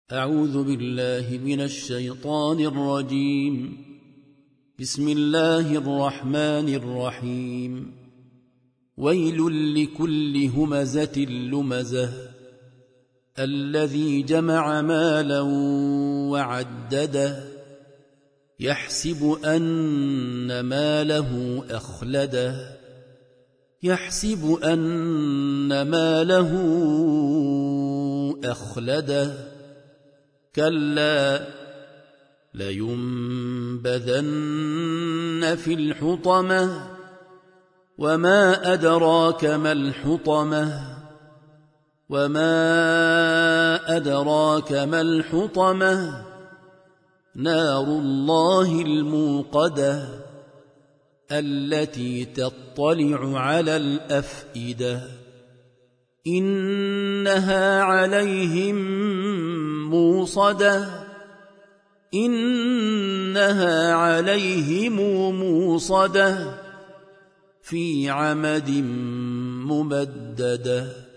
أعوذ بالله من الشيطان الرجيم. بسم الله الرحمن الرحيم. ويل لكل همزة لمزة الذي جمع مالا وعدده يحسب أن ماله أخلده كلا لينبذن في الحطمة وما أدراك ما الحطمة نار الله الموقدة التي تطلع على الأفئدة إنها عليهم موصدة في عمد ممددة.